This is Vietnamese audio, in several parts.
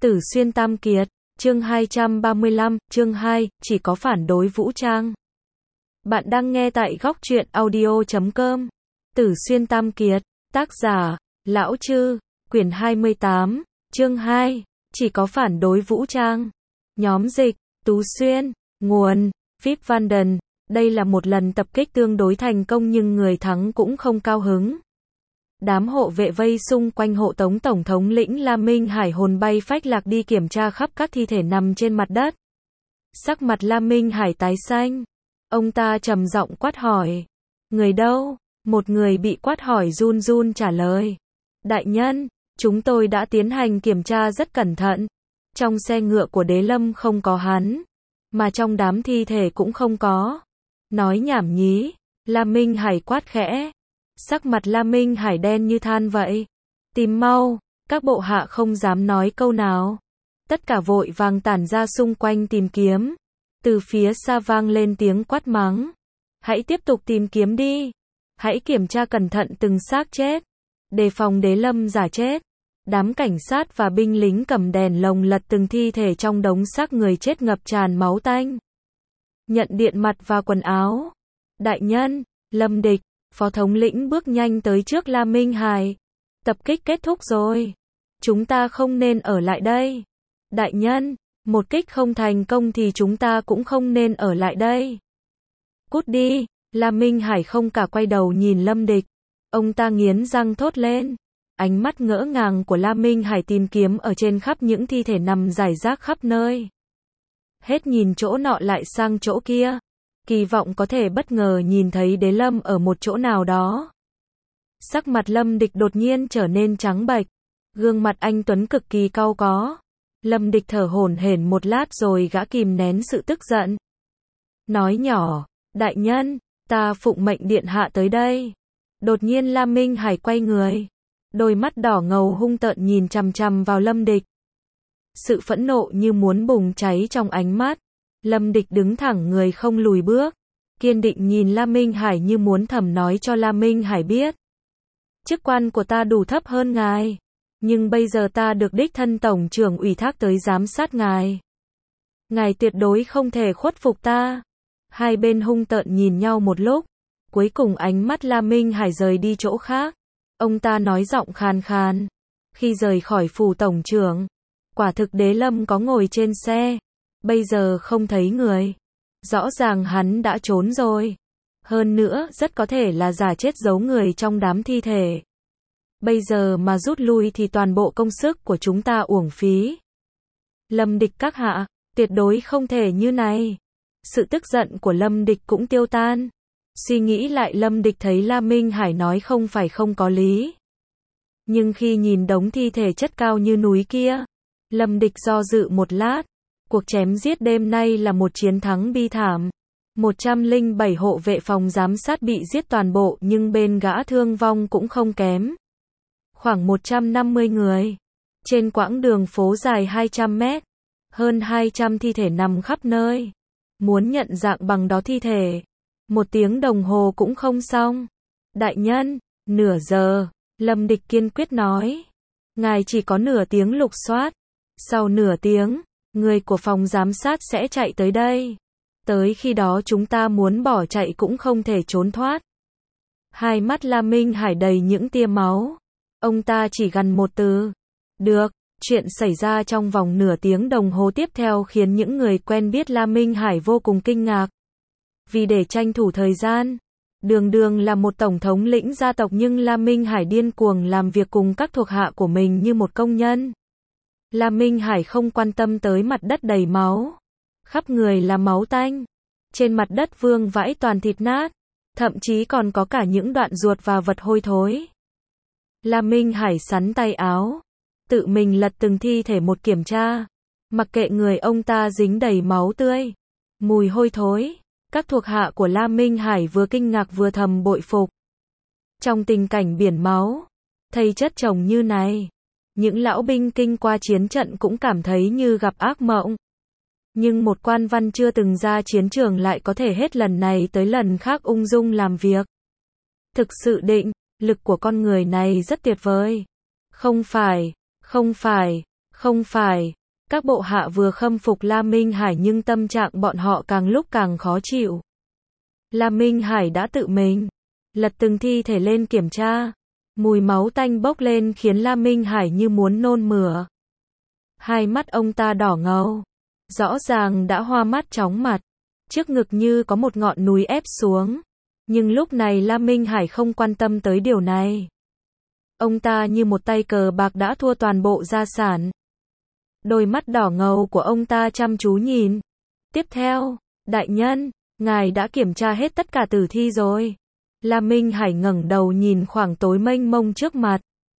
Tử Xuyên Tam Kiệt, chương 235, chương 2, chỉ có phản đối vũ trang. Bạn đang nghe tại góc truyện audio.com. Tử Xuyên Tam Kiệt, tác giả, Lão Chư, quyển 28, chương 2, chỉ có phản đối vũ trang. Nhóm dịch, Tú Xuyên, nguồn, Vip Vanden. Đây là một lần tập kích tương đối thành công nhưng người thắng cũng không cao hứng. Đám hộ vệ vây xung quanh hộ tống tổng thống lĩnh La Minh Hải hồn bay phách lạc đi kiểm tra khắp các thi thể nằm trên mặt đất. Sắc mặt La Minh Hải tái xanh. Ông ta trầm giọng quát hỏi. Người đâu? Một người bị quát hỏi run run trả lời. Đại nhân, chúng tôi đã tiến hành kiểm tra rất cẩn thận. Trong xe ngựa của Đế Lâm không có hắn. Mà trong đám thi thể cũng không có. Nói nhảm nhí. La Minh Hải quát khẽ. Sắc mặt La Minh Hải đen như than vậy. Tìm mau, các bộ hạ không dám nói câu nào. Tất cả vội vàng tản ra xung quanh tìm kiếm. Từ phía xa vang lên tiếng quát mắng. Hãy tiếp tục tìm kiếm đi. Hãy kiểm tra cẩn thận từng xác chết. Đề phòng Đế Lâm giả chết. Đám cảnh sát và binh lính cầm đèn lồng lật từng thi thể trong đống xác người chết ngập tràn máu tanh. Nhận điện mặt và quần áo. Đại nhân, Lâm Địch. Phó thống lĩnh bước nhanh tới trước La Minh Hải. Tập kích kết thúc rồi. Chúng ta không nên ở lại đây. Đại nhân, một kích không thành công thì chúng ta cũng không nên ở lại đây. Cút đi. La Minh Hải không cả quay đầu nhìn Lâm Địch. Ông ta nghiến răng thốt lên. Ánh mắt ngỡ ngàng của La Minh Hải tìm kiếm ở trên khắp những thi thể nằm rải rác khắp nơi. Hết nhìn chỗ nọ lại sang chỗ kia. Kỳ vọng có thể bất ngờ nhìn thấy Đế Lâm ở một chỗ nào đó. Sắc mặt Lâm Địch đột nhiên trở nên trắng bệch. Gương mặt anh tuấn cực kỳ cau có. Lâm Địch thở hổn hển một lát rồi gã kìm nén sự tức giận. Nói nhỏ, đại nhân, ta phụng mệnh điện hạ tới đây. Đột nhiên La Minh Hải quay người. Đôi mắt đỏ ngầu hung tợn nhìn chằm chằm vào Lâm Địch. Sự phẫn nộ như muốn bùng cháy trong ánh mắt. Lâm Địch đứng thẳng người không lùi bước. Kiên định nhìn La Minh Hải như muốn thầm nói cho La Minh Hải biết. Chức quan của ta đủ thấp hơn ngài. Nhưng bây giờ ta được đích thân tổng trưởng ủy thác tới giám sát ngài. Ngài tuyệt đối không thể khuất phục ta. Hai bên hung tợn nhìn nhau một lúc. Cuối cùng ánh mắt La Minh Hải rời đi chỗ khác. Ông ta nói giọng khàn khàn. Khi rời khỏi phủ tổng trưởng, quả thực Đế Lâm có ngồi trên xe. Bây giờ không thấy người. Rõ ràng hắn đã trốn rồi. Hơn nữa, rất có thể là giả chết giấu người trong đám thi thể. Bây giờ mà rút lui thì toàn bộ công sức của chúng ta uổng phí. Lâm Địch các hạ, tuyệt đối không thể như này. Sự tức giận của Lâm Địch cũng tiêu tan. Suy nghĩ lại Lâm Địch thấy La Minh Hải nói không phải không có lý. Nhưng khi nhìn đống thi thể chất cao như núi kia, Lâm Địch do dự một lát. Cuộc chém giết đêm nay là một chiến thắng bi thảm. 107 hộ vệ phòng giám sát bị giết toàn bộ nhưng bên gã thương vong cũng không kém. Khoảng 150 người. Trên quãng đường phố dài 200 mét. Hơn 200 thi thể nằm khắp nơi. Muốn nhận dạng bằng đó thi thể. 1 tiếng đồng hồ cũng không xong. Đại nhân, nửa giờ. Lâm Địch kiên quyết nói. Ngài chỉ có nửa tiếng lục soát. Sau nửa tiếng. Người của phòng giám sát sẽ chạy tới đây. Tới khi đó chúng ta muốn bỏ chạy cũng không thể trốn thoát. Hai mắt La Minh Hải đầy những tia máu. Ông ta chỉ gằn một từ. Được. Chuyện xảy ra trong vòng nửa tiếng đồng hồ tiếp theo khiến những người quen biết La Minh Hải vô cùng kinh ngạc. Vì để tranh thủ thời gian, đường đường là một tổng thống lĩnh gia tộc nhưng La Minh Hải điên cuồng làm việc cùng các thuộc hạ của mình như một công nhân. La Minh Hải không quan tâm tới mặt đất đầy máu. Khắp người là máu tanh. Trên mặt đất vương vãi toàn thịt nát. Thậm chí còn có cả những đoạn ruột và vật hôi thối. La Minh Hải sắn tay áo. Tự mình lật từng thi thể một kiểm tra. Mặc kệ người ông ta dính đầy máu tươi. Mùi hôi thối. Các thuộc hạ của La Minh Hải vừa kinh ngạc vừa thầm bội phục. Trong tình cảnh biển máu. Thây chất chồng như này. Những lão binh kinh qua chiến trận cũng cảm thấy như gặp ác mộng. Nhưng một quan văn chưa từng ra chiến trường lại có thể hết lần này tới lần khác ung dung làm việc. Thực sự lực của con người này rất tuyệt vời. Không phải, Không phải, các bộ hạ vừa khâm phục La Minh Hải nhưng tâm trạng bọn họ càng lúc càng khó chịu. La Minh Hải đã tự mình lật từng thi thể lên kiểm tra. Mùi máu tanh bốc lên khiến La Minh Hải như muốn nôn mửa. Hai mắt ông ta đỏ ngầu, rõ ràng đã hoa mắt chóng mặt, trước ngực như có một ngọn núi ép xuống. Nhưng lúc này La Minh Hải không quan tâm tới điều này. Ông ta như một tay cờ bạc đã thua toàn bộ gia sản. Đôi mắt đỏ ngầu của ông ta chăm chú nhìn. Tiếp theo, đại nhân, ngài đã kiểm tra hết tất cả tử thi rồi. La Minh Hải ngẩng đầu nhìn khoảng tối mênh mông trước mặt.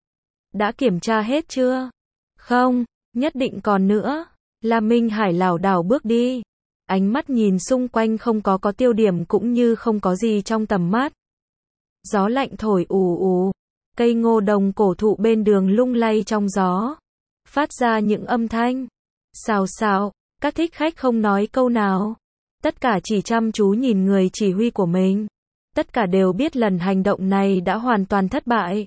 Đã kiểm tra hết chưa? Không, nhất định còn nữa. La Minh Hải lảo đảo bước đi. Ánh mắt nhìn xung quanh không có tiêu điểm cũng như không có gì trong tầm mắt. Gió lạnh thổi ù ù. Cây ngô đồng cổ thụ bên đường lung lay trong gió. Phát ra những âm thanh. Xào xào, các thích khách không nói câu nào. Tất cả chỉ chăm chú nhìn người chỉ huy của mình. Tất cả đều biết lần hành động này đã hoàn toàn thất bại.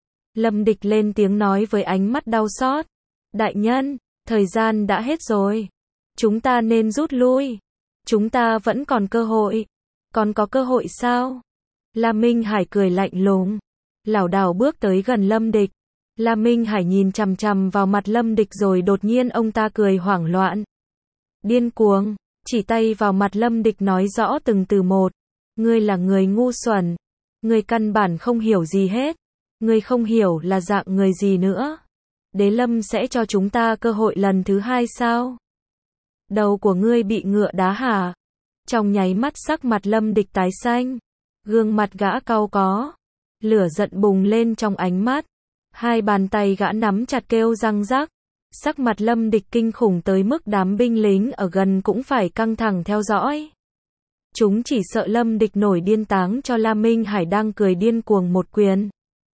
Lâm Địch lên tiếng nói với ánh mắt đau xót. Đại nhân, thời gian đã hết rồi. Chúng ta nên rút lui. Chúng ta vẫn còn cơ hội. Còn có cơ hội sao? La Minh Hải cười lạnh lùng. Lảo đảo bước tới gần Lâm Địch. La Minh Hải nhìn chằm chằm vào mặt Lâm Địch rồi đột nhiên ông ta cười hoảng loạn. Điên cuồng, chỉ tay vào mặt Lâm Địch nói rõ từng từ một. Ngươi là người ngu xuẩn. Ngươi căn bản không hiểu gì hết. Ngươi không hiểu là dạng người gì nữa. Đế Lâm sẽ cho chúng ta cơ hội lần thứ hai sao? Đầu của ngươi bị ngựa đá hả? Trong nháy mắt sắc mặt Lâm Địch tái xanh. Gương mặt gã cau có. Lửa giận bùng lên trong ánh mắt. Hai bàn tay gã nắm chặt kêu răng rắc. Sắc mặt Lâm Địch kinh khủng tới mức đám binh lính ở gần cũng phải căng thẳng theo dõi. Chúng chỉ sợ Lâm Địch nổi điên táng cho La Minh Hải đang cười điên cuồng một quyền.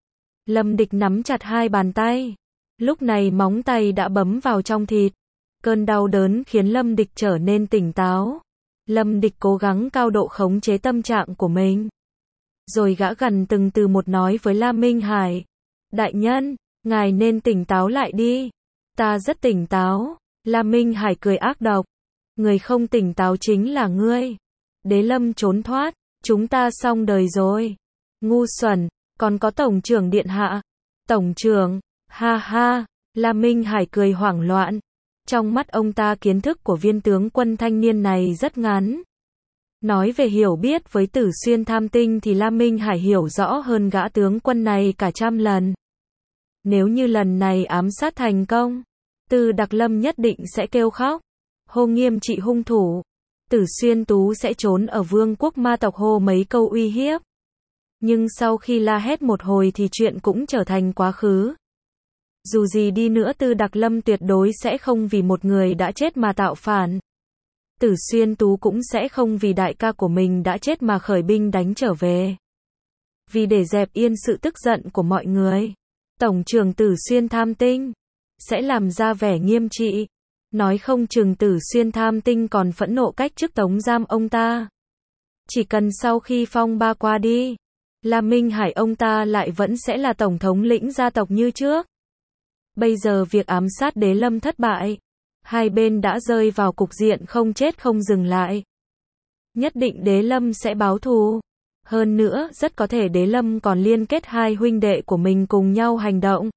Lâm Địch nắm chặt hai bàn tay. Lúc này móng tay đã bấm vào trong thịt. Cơn đau đớn khiến Lâm Địch trở nên tỉnh táo. Lâm Địch cố gắng cao độ khống chế tâm trạng của mình. Rồi gã gần từng từ một nói với La Minh Hải. Đại nhân, ngài nên tỉnh táo lại đi. Ta rất tỉnh táo. La Minh Hải cười ác độc. Người không tỉnh táo chính là ngươi. Đế Lâm trốn thoát. Chúng ta xong đời rồi. Ngu xuẩn, còn có tổng trưởng điện hạ. Tổng trưởng, ha ha. La Minh Hải cười hoảng loạn. Trong mắt ông ta kiến thức của viên tướng quân thanh niên này rất ngắn. Nói về hiểu biết với Tử Xuyên Tham Tinh thì La Minh Hải hiểu rõ hơn gã tướng quân này cả trăm lần. Nếu như lần này ám sát thành công, Từ Đặc Lâm nhất định sẽ kêu khóc, hô nghiêm trị hung thủ. Tử Xuyên Tú sẽ trốn ở vương quốc ma tộc hô mấy câu uy hiếp. Nhưng sau khi la hét một hồi thì chuyện cũng trở thành quá khứ. Dù gì đi nữa Từ Đặc Lâm tuyệt đối sẽ không vì một người đã chết mà tạo phản. Tử Xuyên Tú cũng sẽ không vì đại ca của mình đã chết mà khởi binh đánh trở về. Vì để dẹp yên sự tức giận của mọi người, Tổng trưởng Tử Xuyên Tham Tinh sẽ làm ra vẻ nghiêm trị. Nói không chừng Tử Xuyên Tham Tinh còn phẫn nộ cách chức tống giam ông ta. Chỉ cần sau khi phong ba qua đi, La Minh Hải ông ta lại vẫn sẽ là tổng thống lĩnh gia tộc như trước. Bây giờ việc ám sát Đế Lâm thất bại. Hai bên đã rơi vào cục diện không chết không dừng lại. Nhất định Đế Lâm sẽ báo thù. Hơn nữa, rất có thể Đế Lâm còn liên kết hai huynh đệ của mình cùng nhau hành động.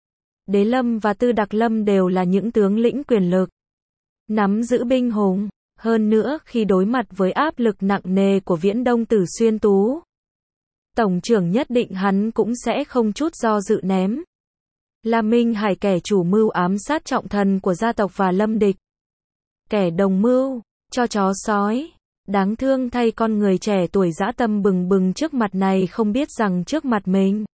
Đế Lâm và Tư Đặc Lâm đều là những tướng lĩnh quyền lực, nắm giữ binh hùng. Hơn nữa, khi đối mặt với áp lực nặng nề của Viễn Đông Tử Xuyên Tú, tổng trưởng nhất định hắn cũng sẽ không chút do dự ném La Minh Hải kẻ chủ mưu ám sát trọng thần của gia tộc và Lâm Địch. Kẻ đồng mưu, cho chó sói. Đáng thương thay con người trẻ tuổi dã tâm bừng bừng trước mặt này không biết rằng trước mặt mình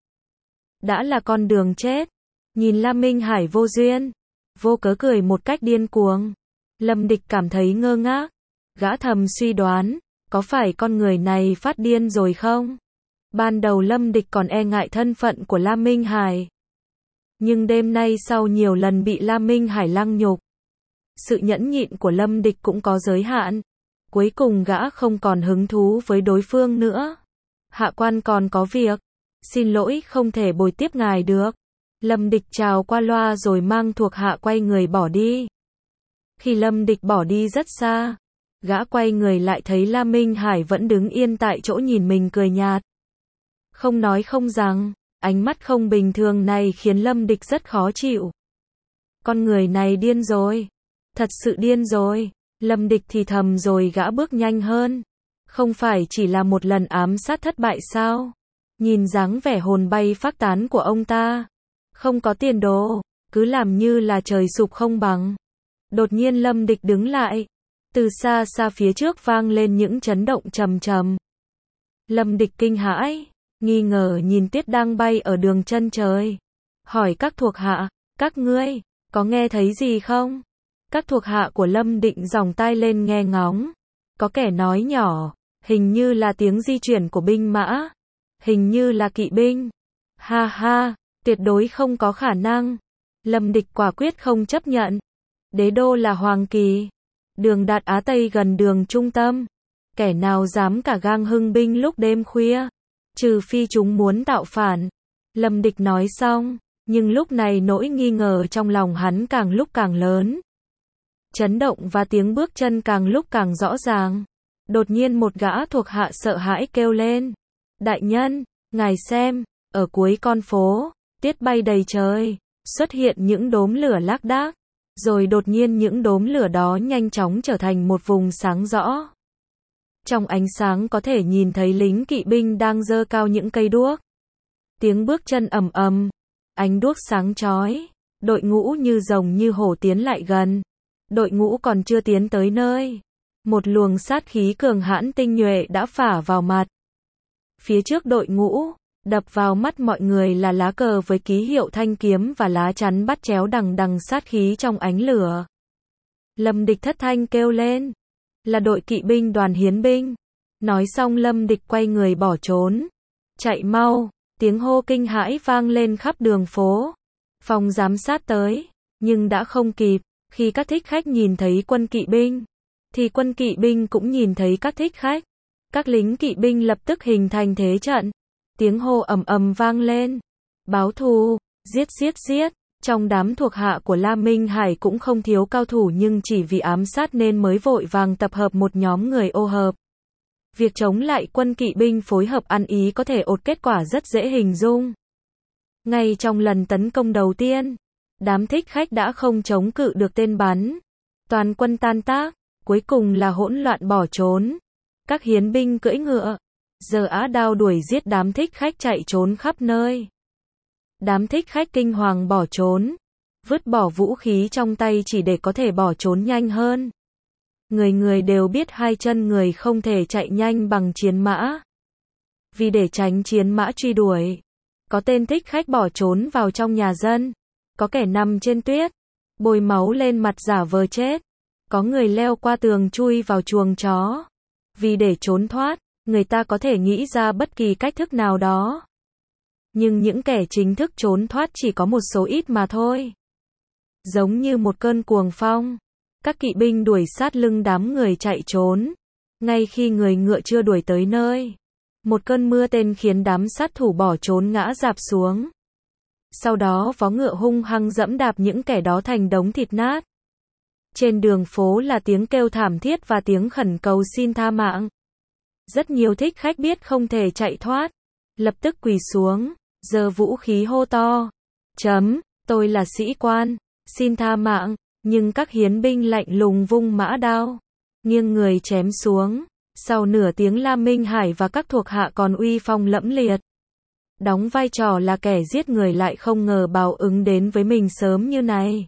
đã là con đường chết. Nhìn La Minh Hải vô duyên, vô cớ cười một cách điên cuồng. Lâm Địch cảm thấy ngơ ngác. Gã thầm suy đoán, có phải con người này phát điên rồi không? Ban đầu Lâm Địch còn e ngại thân phận của La Minh Hải. Nhưng đêm nay sau nhiều lần bị La Minh Hải lăng nhục, sự nhẫn nhịn của Lâm Địch cũng có giới hạn. Cuối cùng gã không còn hứng thú với đối phương nữa. Hạ quan còn có việc. Xin lỗi không thể bồi tiếp ngài được. Lâm Địch chào qua loa rồi mang thuộc hạ quay người bỏ đi. Khi Lâm Địch bỏ đi rất xa, gã quay người lại thấy La Minh Hải vẫn đứng yên tại chỗ nhìn mình cười nhạt. Không nói không rằng, ánh mắt không bình thường này khiến Lâm Địch rất khó chịu. Con người này điên rồi. Thật sự điên rồi. Lâm Địch thì thầm rồi gã bước nhanh hơn. Không phải chỉ là một lần ám sát thất bại sao? Nhìn dáng vẻ hồn bay phách tán của ông ta. Không có tiền đồ, cứ làm như là trời sụp không bằng. Đột nhiên Lâm Địch đứng lại. Từ xa xa phía trước vang lên những chấn động trầm trầm. Lâm Địch kinh hãi, nghi ngờ nhìn tuyết đang bay ở đường chân trời. Hỏi các thuộc hạ, các ngươi, có nghe thấy gì không? Các thuộc hạ của Lâm Định giòng tai lên nghe ngóng. Có kẻ nói nhỏ, hình như là tiếng di chuyển của binh mã. Hình như là kỵ binh. Ha ha, tuyệt đối không có khả năng. Lâm Địch quả quyết không chấp nhận. Đế đô là Hoàng Kỳ. Đường Đạt Á Tây gần đường trung tâm. Kẻ nào dám cả gang hưng binh lúc đêm khuya. Trừ phi chúng muốn tạo phản. Lâm Địch nói xong, nhưng lúc này nỗi nghi ngờ trong lòng hắn càng lúc càng lớn. Chấn động và tiếng bước chân càng lúc càng rõ ràng. Đột nhiên một gã thuộc hạ sợ hãi kêu lên. Đại nhân, ngài xem, ở cuối con phố, tuyết bay đầy trời, xuất hiện những đốm lửa lác đác. Rồi đột nhiên những đốm lửa đó nhanh chóng trở thành một vùng sáng rõ. Trong ánh sáng có thể nhìn thấy lính kỵ binh đang giơ cao những cây đuốc. Tiếng bước chân ầm ầm, ánh đuốc sáng chói, đội ngũ như rồng như hổ tiến lại gần. Đội ngũ còn chưa tiến tới nơi, một luồng sát khí cường hãn tinh nhuệ đã phả vào mặt. Phía trước đội ngũ, đập vào mắt mọi người là lá cờ với ký hiệu thanh kiếm và lá chắn bắt chéo đằng đằng sát khí trong ánh lửa. Lâm Địch thất thanh kêu lên, là đội kỵ binh đoàn hiến binh. Nói xong Lâm Địch quay người bỏ trốn. Chạy mau, tiếng hô kinh hãi vang lên khắp đường phố. Phòng giám sát tới, nhưng đã không kịp. Khi các thích khách nhìn thấy quân kỵ binh, thì quân kỵ binh cũng nhìn thấy các thích khách. Các lính kỵ binh lập tức hình thành thế trận. Tiếng hô ầm ầm vang lên. Báo thù, giết giết giết. Trong đám thuộc hạ của La Minh Hải cũng không thiếu cao thủ nhưng chỉ vì ám sát nên mới vội vàng tập hợp một nhóm người ô hợp. Việc chống lại quân kỵ binh phối hợp ăn ý có thể ột kết quả rất dễ hình dung. Ngay trong lần tấn công đầu tiên, đám thích khách đã không chống cự được tên bắn. Toàn quân tan tác, cuối cùng là hỗn loạn bỏ trốn. Các hiến binh cưỡi ngựa, giơ á đao đuổi giết đám thích khách chạy trốn khắp nơi. Đám thích khách kinh hoàng bỏ trốn, vứt bỏ vũ khí trong tay chỉ để có thể bỏ trốn nhanh hơn. Người người đều biết hai chân người không thể chạy nhanh bằng chiến mã. Vì để tránh chiến mã truy đuổi, có tên thích khách bỏ trốn vào trong nhà dân. Có kẻ nằm trên tuyết, bôi máu lên mặt giả vờ chết. Có người leo qua tường chui vào chuồng chó. Vì để trốn thoát, người ta có thể nghĩ ra bất kỳ cách thức nào đó. Nhưng những kẻ chính thức trốn thoát chỉ có một số ít mà thôi. Giống như một cơn cuồng phong, các kỵ binh đuổi sát lưng đám người chạy trốn. Ngay khi người ngựa chưa đuổi tới nơi, một cơn mưa tên khiến đám sát thủ bỏ trốn ngã rạp xuống. Sau đó vó ngựa hung hăng dẫm đạp những kẻ đó thành đống thịt nát. Trên đường phố là tiếng kêu thảm thiết và tiếng khẩn cầu xin tha mạng. Rất nhiều thích khách biết không thể chạy thoát, lập tức quỳ xuống, giơ vũ khí hô to. Tôi là sĩ quan, xin tha mạng, nhưng các hiến binh lạnh lùng vung mã đao, nghiêng người chém xuống. Sau nửa tiếng La Minh Hải và các thuộc hạ còn uy phong lẫm liệt. Đóng vai trò là kẻ giết người lại không ngờ báo ứng đến với mình sớm như này.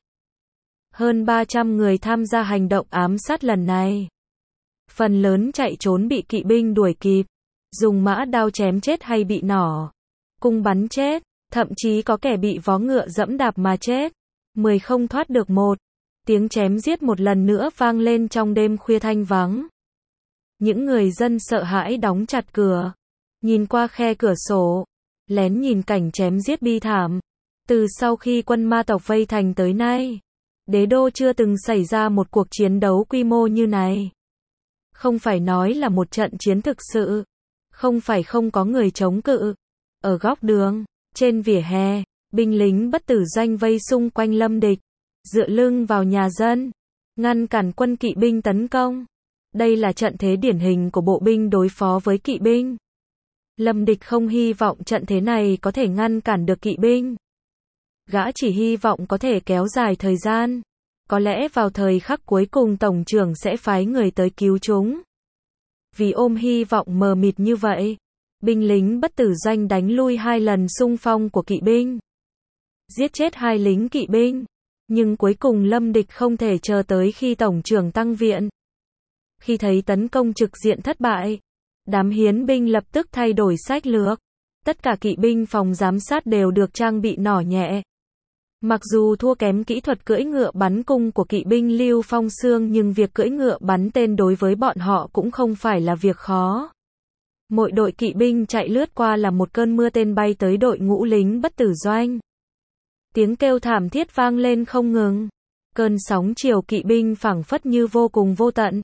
Hơn 300 người tham gia hành động ám sát lần này. Phần lớn chạy trốn bị kỵ binh đuổi kịp, dùng mã đao chém chết hay bị nỏ cung bắn chết, thậm chí có kẻ bị vó ngựa dẫm đạp mà chết. 10 không thoát được một. Tiếng chém giết một lần nữa vang lên trong đêm khuya thanh vắng. Những người dân sợ hãi đóng chặt cửa, nhìn qua khe cửa sổ, lén nhìn cảnh chém giết bi thảm. Từ sau khi quân ma tộc vây thành tới nay, đế đô chưa từng xảy ra một cuộc chiến đấu quy mô như này. Không phải nói là một trận chiến thực sự, không phải không có người chống cự. Ở góc đường, trên vỉa hè, Binh lính bất tử doanh vây xung quanh Lâm Địch, dựa lưng vào nhà dân, ngăn cản quân kỵ binh tấn công. Đây là trận thế điển hình của bộ binh đối phó với kỵ binh. Lâm Địch không hy vọng trận thế này có thể ngăn cản được kỵ binh. Gã chỉ hy vọng có thể kéo dài thời gian. Có lẽ vào thời khắc cuối cùng tổng trưởng sẽ phái người tới cứu chúng. Vì ôm hy vọng mờ mịt như vậy, binh lính bất tử doanh đánh lui 2 lần xung phong của kỵ binh. Giết chết 2 lính kỵ binh. Nhưng cuối cùng Lâm Địch không thể chờ tới khi tổng trưởng tăng viện. Khi thấy tấn công trực diện thất bại, đám hiến binh lập tức thay đổi sách lược. Tất cả kỵ binh phòng giám sát đều được trang bị nỏ nhẹ. Mặc dù thua kém kỹ thuật cưỡi ngựa bắn cung của kỵ binh Lưu Phong Xương nhưng việc cưỡi ngựa bắn tên đối với bọn họ cũng không phải là việc khó. Mỗi đội kỵ binh chạy lướt qua là một cơn mưa tên bay tới đội ngũ lính bất tử doanh. Tiếng kêu thảm thiết vang lên không ngừng. Cơn sóng chiều kỵ binh phảng phất như vô cùng vô tận.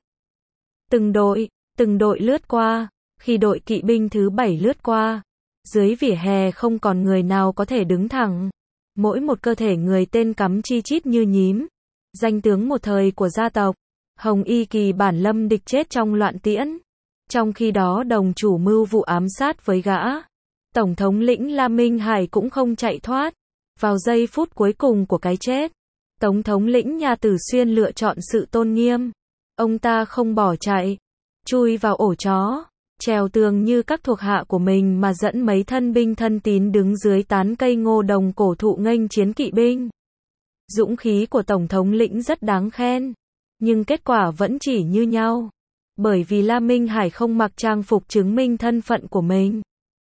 Từng đội lướt qua. Khi đội kỵ binh thứ 7 lướt qua, dưới vỉa hè không còn người nào có thể đứng thẳng. Mỗi một cơ thể người tên cắm chi chít như nhím. Danh tướng một thời của gia tộc Hồng Y Kỳ bản Lâm Địch chết trong loạn tiễn. Trong khi đó đồng chủ mưu vụ ám sát với gã, Tổng thống lĩnh La Minh Hải cũng không chạy thoát. Vào giây phút cuối cùng của cái chết, Tổng thống lĩnh nhà Tử Xuyên lựa chọn sự tôn nghiêm. Ông ta không bỏ chạy, chui vào ổ chó, trèo tường như các thuộc hạ của mình mà dẫn mấy thân binh thân tín đứng dưới tán cây ngô đồng cổ thụ nghênh chiến kỵ binh. Dũng khí của Tổng thống lĩnh rất đáng khen, nhưng kết quả vẫn chỉ như nhau. Bởi vì La Minh Hải không mặc trang phục chứng minh thân phận của mình.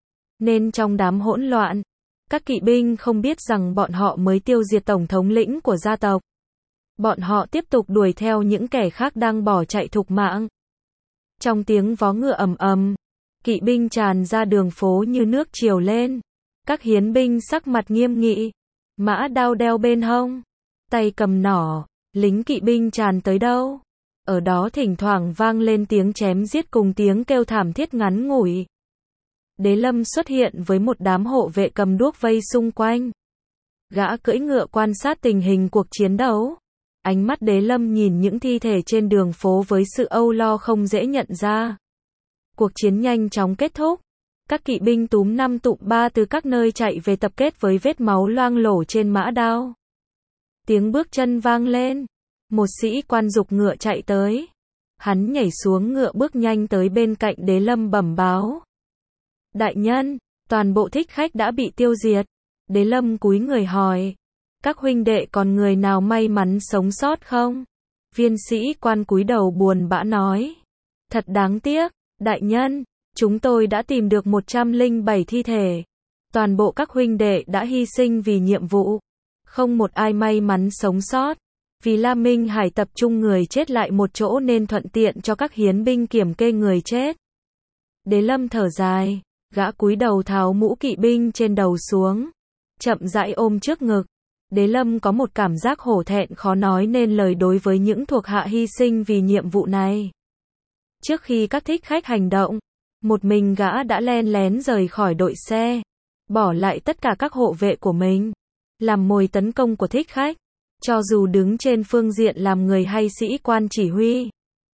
Nên trong đám hỗn loạn, các kỵ binh không biết rằng bọn họ mới tiêu diệt tổng thống lĩnh của gia tộc. Bọn họ tiếp tục đuổi theo những kẻ khác đang bỏ chạy thục mạng. Trong tiếng vó ngựa ầm ầm, kỵ binh tràn ra đường phố như nước triều lên. Các hiến binh sắc mặt nghiêm nghị, mã đao đeo bên hông, tay cầm nỏ, lính kỵ binh tràn tới đâu. Ở đó thỉnh thoảng vang lên tiếng chém giết cùng tiếng kêu thảm thiết ngắn ngủi. Đế Lâm xuất hiện với một đám hộ vệ cầm đuốc vây xung quanh. Gã cưỡi ngựa quan sát tình hình cuộc chiến đấu. Ánh mắt Đế Lâm nhìn những thi thể trên đường phố với sự âu lo không dễ nhận ra. Cuộc chiến nhanh chóng kết thúc. Các kỵ binh túm 5 tụm 3 từ các nơi chạy về tập kết với vết máu loang lổ trên mã đao. Tiếng bước chân vang lên. Một sĩ quan giục ngựa chạy tới. Hắn nhảy xuống ngựa bước nhanh tới bên cạnh Đế Lâm bẩm báo. Đại nhân, toàn bộ thích khách đã bị tiêu diệt. Đế Lâm cúi người hỏi. Các huynh đệ còn người nào may mắn sống sót không? Viên sĩ quan cúi đầu buồn bã nói. Thật đáng tiếc, đại nhân, chúng tôi đã tìm được 107 thi thể. Toàn bộ các huynh đệ đã hy sinh vì nhiệm vụ. Không một ai may mắn sống sót. Vì La Minh Hải tập trung người chết lại một chỗ nên thuận tiện cho các hiến binh kiểm kê người chết. Đế Lâm thở dài, gã cúi đầu tháo mũ kỵ binh trên đầu xuống, chậm rãi ôm trước ngực. Đế Lâm có một cảm giác hổ thẹn khó nói nên lời đối với những thuộc hạ hy sinh vì nhiệm vụ này. Trước khi các thích khách hành động, một mình gã đã len lén rời khỏi đội xe, bỏ lại tất cả các hộ vệ của mình, làm mồi tấn công của thích khách. Cho dù đứng trên phương diện làm người hay sĩ quan chỉ huy,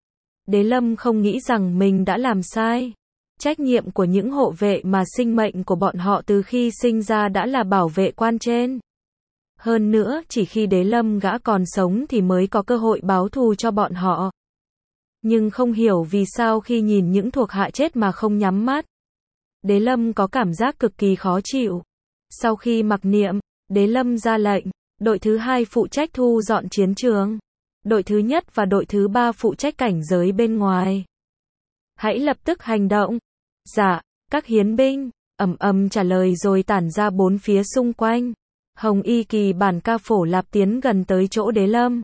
Đế Lâm không nghĩ rằng mình đã làm sai. Trách nhiệm của những hộ vệ mà sinh mệnh của bọn họ từ khi sinh ra đã là bảo vệ quan trên. Hơn nữa, chỉ khi Đế Lâm gã còn sống thì mới có cơ hội báo thù cho bọn họ. Nhưng không hiểu vì sao khi nhìn những thuộc hạ chết mà không nhắm mắt. Đế Lâm có cảm giác cực kỳ khó chịu. Sau khi mặc niệm, Đế Lâm ra lệnh. Đội thứ 2 phụ trách thu dọn chiến trường. Đội thứ nhất và đội thứ 3 phụ trách cảnh giới bên ngoài. Hãy lập tức hành động. Dạ, các hiến binh, ầm ầm trả lời rồi tản ra bốn phía xung quanh. Hồng Y Kỳ bản Ca Phổ Lạp tiến gần tới chỗ Đế Lâm.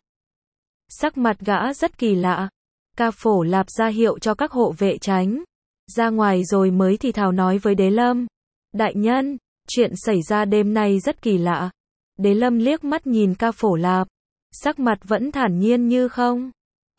Sắc mặt gã rất kỳ lạ. Ca Phổ Lạp ra hiệu cho các hộ vệ tránh ra ngoài rồi mới thì thào nói với Đế Lâm. Đại nhân, chuyện xảy ra đêm nay rất kỳ lạ. Đế Lâm liếc mắt nhìn Ca Phổ Lạp, sắc mặt vẫn thản nhiên như không.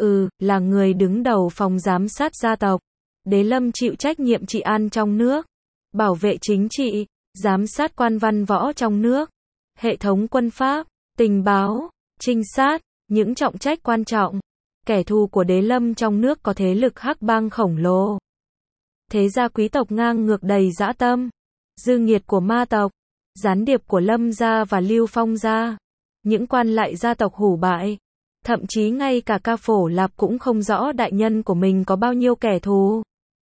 Là người đứng đầu phòng giám sát gia tộc. Đế Lâm chịu trách nhiệm trị an trong nước, bảo vệ chính trị, giám sát quan văn võ trong nước. hệ thống quân pháp, tình báo, trinh sát, những trọng trách quan trọng. Kẻ thù của Đế Lâm trong nước có thế lực hắc bang khổng lồ. Thế gia quý tộc ngang ngược đầy dã tâm. Dư nghiệt của ma tộc, gián điệp của Lâm gia và Lưu Phong gia. Những quan lại gia tộc hủ bại. Thậm chí ngay cả Ca Phổ Lạp cũng không rõ đại nhân của mình có bao nhiêu kẻ thù.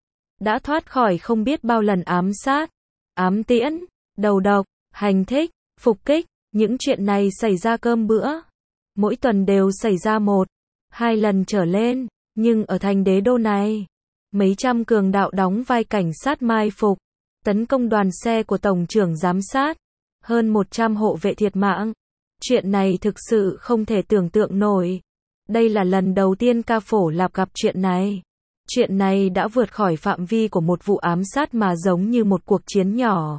Đã thoát khỏi không biết bao lần ám sát, ám tiễn, đầu độc, hành thích, phục kích. Những chuyện này xảy ra cơm bữa. Mỗi tuần đều xảy ra 1-2 lần trở lên. Nhưng ở thành đế đô này, mấy trăm cường đạo đóng vai cảnh sát mai phục, tấn công đoàn xe của tổng trưởng giám sát. Hơn 100 hộ vệ thiệt mạng. Chuyện này thực sự không thể tưởng tượng nổi. Đây là lần đầu tiên Ca Phổ Lạp gặp chuyện này. Chuyện này đã vượt khỏi phạm vi của một vụ ám sát mà giống như một cuộc chiến nhỏ.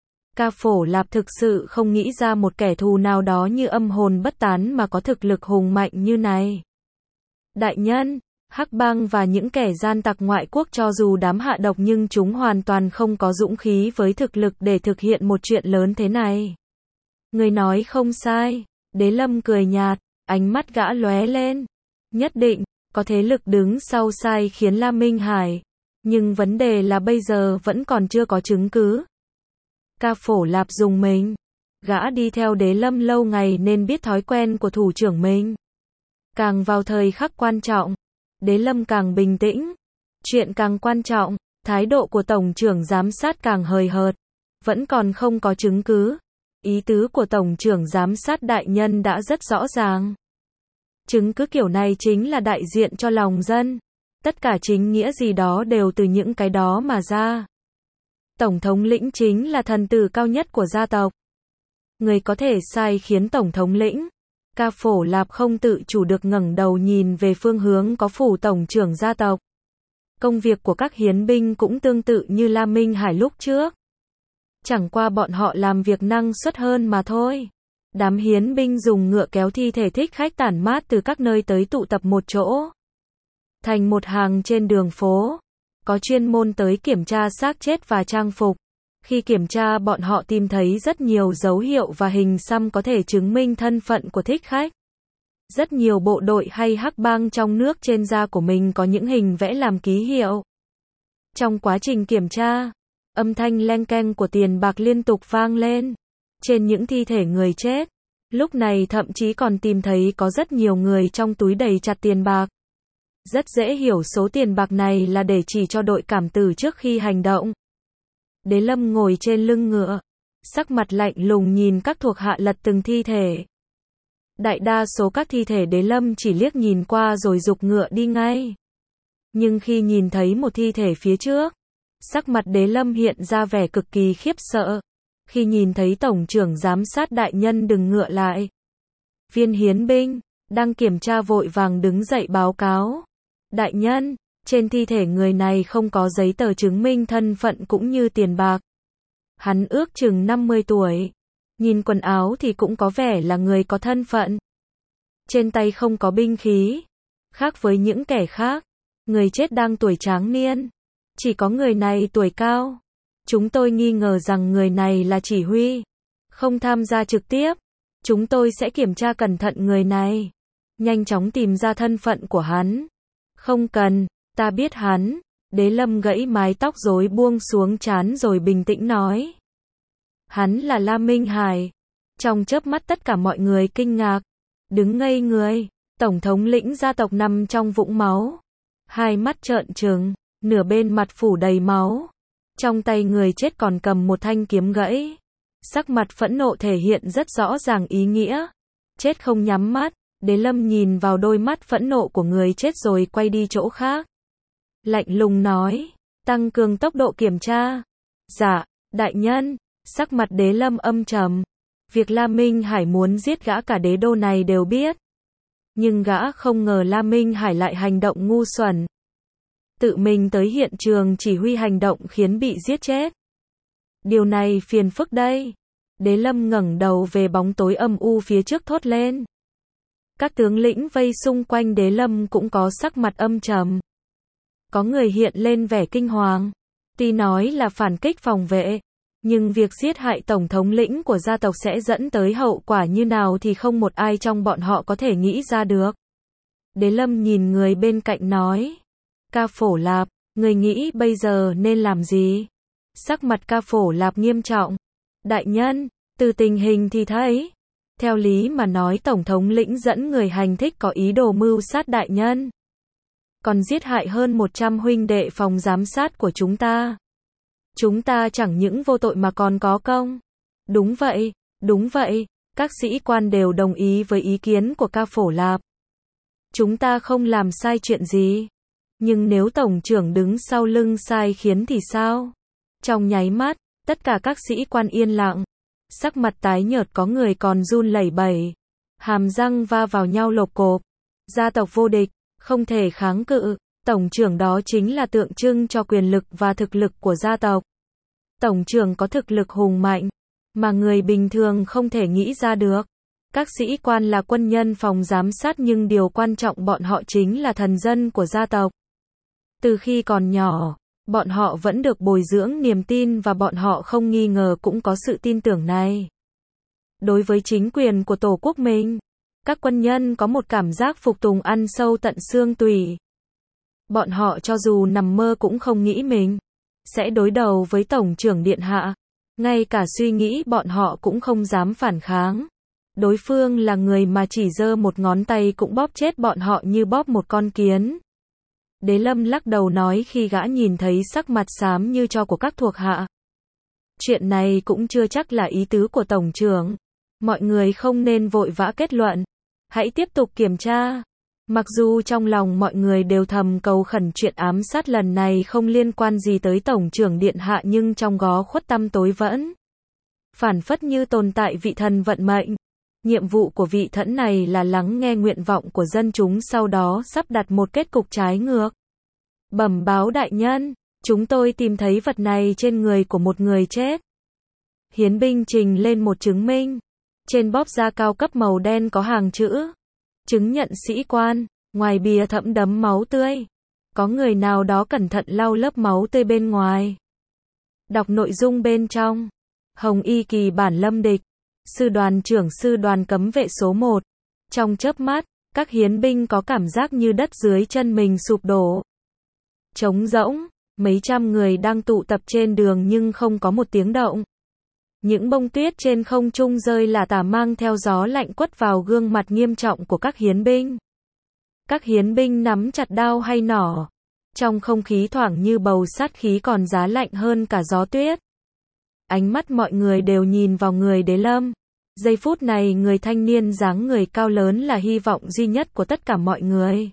Ca Phổ Lạp thực sự không nghĩ ra một kẻ thù nào đó như âm hồn bất tán mà có thực lực hùng mạnh như này. Đại nhân, hắc bang và những kẻ gian tặc ngoại quốc cho dù đám hạ độc nhưng chúng hoàn toàn không có dũng khí với thực lực để thực hiện một chuyện lớn thế này. Người nói không sai. Đế Lâm cười nhạt, ánh mắt gã lóe lên. Nhất định, có thế lực đứng sau sai khiến La Minh Hải. Nhưng vấn đề là bây giờ vẫn còn chưa có chứng cứ. Ca Phổ Lạp dùng mình. Gã đi theo Đế Lâm lâu ngày nên biết thói quen của thủ trưởng mình. Càng vào thời khắc quan trọng, Đế Lâm càng bình tĩnh. Chuyện càng quan trọng, thái độ của tổng trưởng giám sát càng hời hợt. Vẫn còn không có chứng cứ. Ý tứ của tổng trưởng giám sát đại nhân đã rất rõ ràng. Chứng cứ kiểu này chính là đại diện cho lòng dân. Tất cả chính nghĩa gì đó đều từ những cái đó mà ra. Tổng thống lĩnh chính là thần tử cao nhất của gia tộc. Người có thể sai khiến tổng thống lĩnh. Ca Phổ Lạp không tự chủ được ngẩng đầu nhìn về phương hướng có phủ tổng trưởng gia tộc. Công việc của các hiến binh cũng tương tự như La Minh Hải lúc trước. Chẳng qua bọn họ làm việc năng suất hơn mà thôi. Đám hiến binh dùng ngựa kéo thi thể thích khách tản mát từ các nơi tới tụ tập một chỗ. Thành một hàng trên đường phố. Có chuyên môn tới kiểm tra xác chết và trang phục. Khi kiểm tra bọn họ tìm thấy rất nhiều dấu hiệu và hình xăm có thể chứng minh thân phận của thích khách. Rất nhiều bộ đội hay hắc bang trong nước trên da của mình có những hình vẽ làm ký hiệu. Trong quá trình kiểm tra, âm thanh leng keng của tiền bạc liên tục vang lên. Trên những thi thể người chết, lúc này thậm chí còn tìm thấy có rất nhiều người trong túi đầy chặt tiền bạc. Rất dễ hiểu số tiền bạc này là để chỉ cho đội cảm tử trước khi hành động. Đế Lâm ngồi trên lưng ngựa, sắc mặt lạnh lùng nhìn các thuộc hạ lật từng thi thể. Đại đa số các thi thể Đế Lâm chỉ liếc nhìn qua rồi giục ngựa đi ngay. Nhưng khi nhìn thấy một thi thể phía trước, sắc mặt Đế Lâm hiện ra vẻ cực kỳ khiếp sợ. Khi nhìn thấy tổng trưởng giám sát đại nhân dừng ngựa lại. Viên hiến binh, đang kiểm tra vội vàng đứng dậy báo cáo. Đại nhân, trên thi thể người này không có giấy tờ chứng minh thân phận cũng như tiền bạc. Hắn ước chừng 50 tuổi. Nhìn quần áo thì cũng có vẻ là người có thân phận. Trên tay không có binh khí. Khác với những kẻ khác, người chết đang tuổi tráng niên. Chỉ có người này tuổi cao. Chúng tôi nghi ngờ rằng người này là chỉ huy. Không tham gia trực tiếp. Chúng tôi sẽ kiểm tra cẩn thận người này. Nhanh chóng tìm ra thân phận của hắn. Không cần, ta biết hắn. Đế Lâm gãy mái tóc rối buông xuống trán rồi bình tĩnh nói. Hắn là La Minh Hải. Trong chớp mắt tất cả mọi người kinh ngạc. Đứng ngây người. Tổng thống lĩnh gia tộc nằm trong vũng máu. Hai mắt trợn trừng. Nửa bên mặt phủ đầy máu. Trong tay người chết còn cầm một thanh kiếm gãy. Sắc mặt phẫn nộ thể hiện rất rõ ràng ý nghĩa. Chết không nhắm mắt. Đế Lâm nhìn vào đôi mắt phẫn nộ của người chết rồi quay đi chỗ khác. Lạnh lùng nói. Tăng cường tốc độ kiểm tra. Dạ, đại nhân. Sắc mặt Đế Lâm âm trầm. Việc La Minh Hải muốn giết gã cả đế đô này đều biết. Nhưng gã không ngờ La Minh Hải lại hành động ngu xuẩn. Tự mình tới hiện trường chỉ huy hành động khiến bị giết chết. Điều này phiền phức đây. Đế Lâm ngẩng đầu về bóng tối âm u phía trước thốt lên. Các tướng lĩnh vây xung quanh Đế Lâm cũng có sắc mặt âm trầm. Có người hiện lên vẻ kinh hoàng. Tuy nói là phản kích phòng vệ, Nhưng việc giết hại tổng thống lĩnh của gia tộc sẽ dẫn tới hậu quả như nào thì không một ai trong bọn họ có thể nghĩ ra được. Đế Lâm nhìn người bên cạnh nói. Ca Phổ Lạp, người nghĩ bây giờ nên làm gì? Sắc mặt Ca Phổ Lạp nghiêm trọng. Đại nhân, từ tình hình thì thấy. Theo lý mà nói tổng thống lĩnh dẫn người hành thích có ý đồ mưu sát đại nhân. Còn giết hại hơn 100 huynh đệ phòng giám sát của chúng ta. Chúng ta chẳng những vô tội mà còn có công. Đúng vậy, các sĩ quan đều đồng ý với ý kiến của Ca Phổ Lạp. Chúng ta không làm sai chuyện gì. Nhưng nếu tổng trưởng đứng sau lưng sai khiến thì sao? Trong nháy mắt, tất cả các sĩ quan yên lặng. Sắc mặt tái nhợt có người còn run lẩy bẩy. Hàm răng va vào nhau lộp cộp. Gia tộc vô địch, không thể kháng cự. Tổng trưởng đó chính là tượng trưng cho quyền lực và thực lực của gia tộc. Tổng trưởng có thực lực hùng mạnh, mà người bình thường không thể nghĩ ra được. Các sĩ quan là quân nhân phòng giám sát nhưng điều quan trọng bọn họ chính là thần dân của gia tộc. Từ khi còn nhỏ, bọn họ vẫn được bồi dưỡng niềm tin và bọn họ không nghi ngờ cũng có sự tin tưởng này. Đối với chính quyền của tổ quốc mình, các quân nhân có một cảm giác phục tùng ăn sâu tận xương tủy. Bọn họ cho dù nằm mơ cũng không nghĩ mình sẽ đối đầu với tổng trưởng điện hạ. Ngay cả suy nghĩ bọn họ cũng không dám phản kháng. Đối phương là người mà chỉ giơ một ngón tay cũng bóp chết bọn họ như bóp một con kiến. Đế Lâm lắc đầu nói khi gã nhìn thấy sắc mặt xám như tro của các thuộc hạ. Chuyện này cũng chưa chắc là ý tứ của tổng trưởng. Mọi người không nên vội vã kết luận. Hãy tiếp tục kiểm tra. Mặc dù trong lòng mọi người đều thầm cầu khẩn chuyện ám sát lần này không liên quan gì tới tổng trưởng điện hạ nhưng trong gó khuất tăm tối vẫn phản phất như tồn tại vị thần vận mệnh. Nhiệm vụ của vị thần này là lắng nghe nguyện vọng của dân chúng sau đó sắp đặt một kết cục trái ngược. Bẩm báo đại nhân, chúng tôi tìm thấy vật này trên người của một người chết. Hiến binh trình lên một chứng minh. Trên bóp da cao cấp màu đen có hàng chữ. Chứng nhận sĩ quan, ngoài bìa thẫm đẫm máu tươi. Có người nào đó cẩn thận lau lớp máu tươi bên ngoài. Đọc nội dung bên trong. Hồng Y Kỳ bản Lâm Địch. Sư đoàn trưởng sư đoàn cấm vệ số 1. Trong chớp mắt, các hiến binh có cảm giác như đất dưới chân mình sụp đổ. Trống rỗng, mấy trăm người đang tụ tập trên đường nhưng không có một tiếng động. Những bông tuyết trên không trung rơi lả tả mang theo gió lạnh quất vào gương mặt nghiêm trọng của các hiến binh. Các hiến binh nắm chặt đao hay nỏ. Trong không khí thoảng như bầu sát khí còn giá lạnh hơn cả gió tuyết. Ánh mắt mọi người đều nhìn vào người Đế Lâm. Giây phút này người thanh niên dáng người cao lớn là hy vọng duy nhất của tất cả mọi người.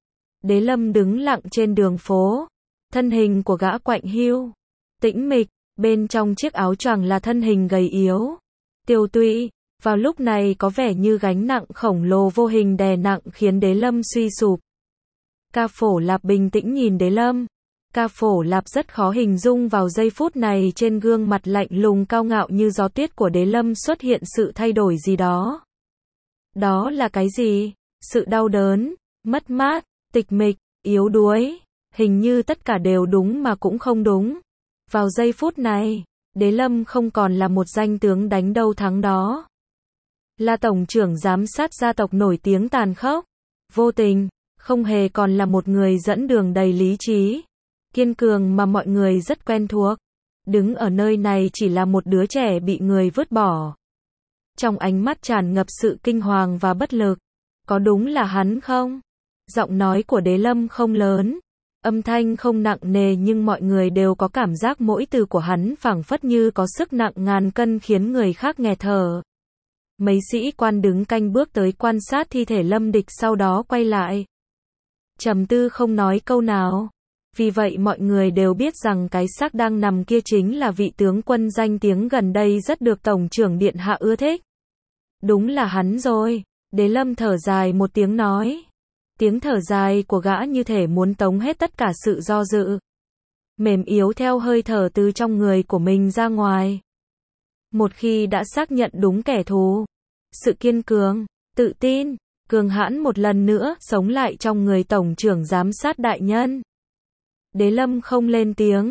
Đế Lâm đứng lặng trên đường phố. Thân hình của gã quạnh hiu, tĩnh mịch. Bên trong chiếc áo choàng là thân hình gầy yếu, tiêu tụy, vào lúc này có vẻ như gánh nặng khổng lồ vô hình đè nặng khiến Đế Lâm suy sụp. Ca Phổ Lạp bình tĩnh nhìn Đế Lâm. Ca Phổ Lạp rất khó hình dung vào giây phút này trên gương mặt lạnh lùng cao ngạo như gió tuyết của Đế Lâm xuất hiện sự thay đổi gì đó. Đó là cái gì? Sự đau đớn, mất mát, tịch mịch, yếu đuối. Hình như tất cả đều đúng mà cũng không đúng. Vào giây phút này, Đế Lâm không còn là một danh tướng đánh đâu thắng đó. Là tổng trưởng giám sát gia tộc nổi tiếng tàn khốc, vô tình, không hề còn là một người dẫn đường đầy lý trí, kiên cường mà mọi người rất quen thuộc. Đứng ở nơi này chỉ là một đứa trẻ bị người vứt bỏ. Trong ánh mắt tràn ngập sự kinh hoàng và bất lực. Có đúng là hắn không? Giọng nói của Đế Lâm không lớn. Âm thanh không nặng nề nhưng mọi người đều có cảm giác mỗi từ của hắn phảng phất như có sức nặng ngàn cân khiến người khác nghẹt thở. Mấy sĩ quan đứng canh bước tới quan sát thi thể Lâm Địch sau đó quay lại. Trầm tư không nói câu nào. Vì vậy mọi người đều biết rằng cái xác đang nằm kia chính là vị tướng quân danh tiếng gần đây rất được tổng trưởng điện hạ ưa thích. Đúng là hắn rồi. Đế Lâm thở dài một tiếng nói. Tiếng thở dài của gã như thể muốn tống hết tất cả sự do dự. Mềm yếu theo hơi thở từ trong người của mình ra ngoài. Một khi đã xác nhận đúng kẻ thù, sự kiên cường, tự tin, cường hãn một lần nữa sống lại trong người tổng trưởng giám sát đại nhân. Đế Lâm không lên tiếng,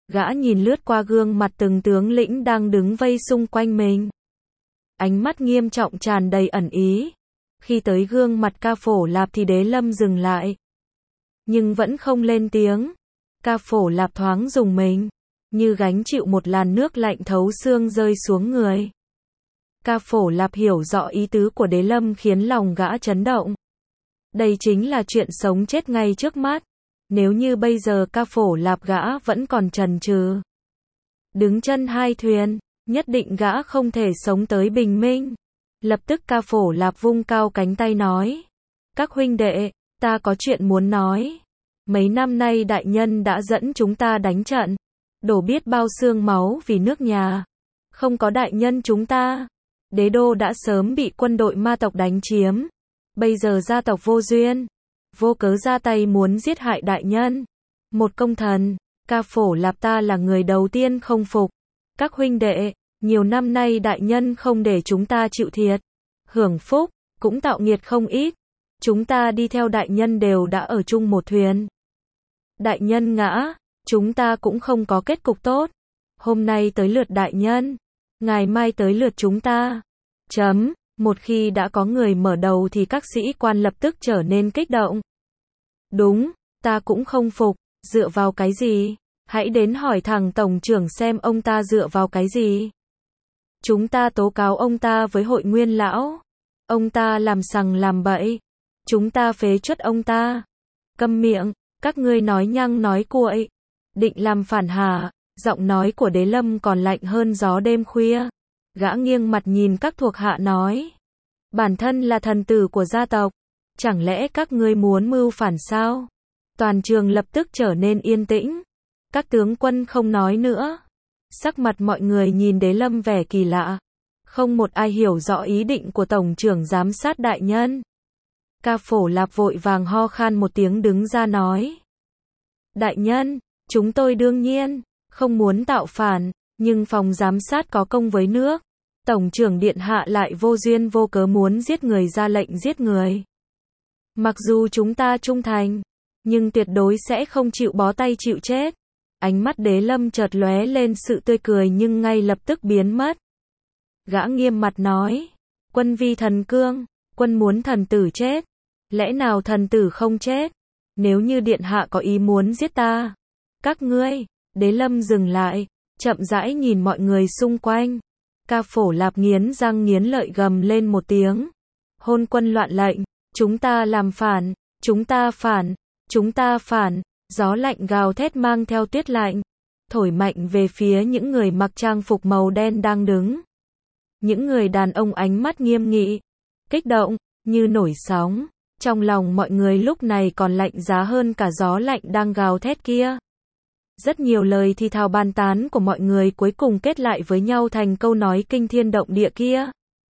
Gã nhìn lướt qua gương mặt từng tướng lĩnh đang đứng vây xung quanh mình. Ánh mắt nghiêm trọng tràn đầy ẩn ý. Khi tới gương mặt Ca Phổ Lạp thì Đế Lâm dừng lại. Nhưng vẫn không lên tiếng. Ca Phổ Lạp thoáng rùng mình. Như gánh chịu một làn nước lạnh thấu xương rơi xuống người. Ca Phổ Lạp hiểu rõ ý tứ của Đế Lâm khiến lòng gã chấn động. Đây chính là chuyện sống chết ngay trước mắt. Nếu như bây giờ Ca Phổ Lạp gã vẫn còn chần chừ, đứng chân hai thuyền, nhất định gã không thể sống tới bình minh. Lập tức Ca Phổ Lạp vung cao cánh tay nói. Các huynh đệ, ta có chuyện muốn nói. Mấy năm nay đại nhân đã dẫn chúng ta đánh trận, đổ biết bao xương máu vì nước nhà. Không có đại nhân chúng ta, đế đô đã sớm bị quân đội ma tộc đánh chiếm. Bây giờ gia tộc vô duyên, vô cớ ra tay muốn giết hại đại nhân. Một công thần, Ca Phổ Lạp ta là người đầu tiên không phục. Các huynh đệ, nhiều năm nay đại nhân không để chúng ta chịu thiệt, hưởng phúc, cũng tạo nghiệt không ít. Chúng ta đi theo đại nhân đều đã ở chung một thuyền. Đại nhân ngã, chúng ta cũng không có kết cục tốt. Hôm nay tới lượt đại nhân, ngày mai tới lượt chúng ta. Một khi đã có người mở đầu thì các sĩ quan lập tức trở nên kích động. Đúng, ta cũng không phục, dựa vào cái gì? Hãy đến hỏi thằng tổng trưởng xem ông ta dựa vào cái gì. Chúng ta tố cáo ông ta với hội nguyên lão. Ông ta làm sằng làm bậy. Chúng ta phế truất ông ta. Câm miệng, các ngươi nói nhăng nói cuội. Định làm phản hả? Giọng nói của Đế Lâm còn lạnh hơn gió đêm khuya. Gã nghiêng mặt nhìn các thuộc hạ nói. Bản thân là thần tử của gia tộc. Chẳng lẽ các ngươi muốn mưu phản sao? Toàn trường lập tức trở nên yên tĩnh. Các tướng quân không nói nữa. Sắc mặt mọi người nhìn Đế Lâm vẻ kỳ lạ. Không một ai hiểu rõ ý định của tổng trưởng giám sát đại nhân. Ca Phổ Lạp vội vàng ho khan một tiếng đứng ra nói. Đại nhân, chúng tôi đương nhiên không muốn tạo phản, nhưng phòng giám sát có công với nước. Tổng trưởng điện hạ lại vô duyên vô cớ muốn giết người ra lệnh giết người. Mặc dù chúng ta trung thành, nhưng tuyệt đối sẽ không chịu bó tay chịu chết. Ánh mắt Đế Lâm chợt lóe lên sự tươi cười nhưng ngay lập tức biến mất. Gã nghiêm mặt nói, quân vi thần cương, quân muốn thần tử chết. Lẽ nào thần tử không chết? Nếu như điện hạ có ý muốn giết ta, các ngươi. Đế Lâm dừng lại, chậm rãi nhìn mọi người xung quanh. Ca Phổ Lạp nghiến răng nghiến lợi gầm lên một tiếng. Hôn quân loạn lệnh, chúng ta làm phản, chúng ta phản, chúng ta phản. Gió lạnh gào thét mang theo tuyết lạnh, thổi mạnh về phía những người mặc trang phục màu đen đang đứng. Những người đàn ông ánh mắt nghiêm nghị, kích động, như nổi sóng. Trong lòng mọi người lúc này còn lạnh giá hơn cả gió lạnh đang gào thét kia. Rất nhiều lời thì thào bàn tán của mọi người cuối cùng kết lại với nhau thành câu nói kinh thiên động địa kia.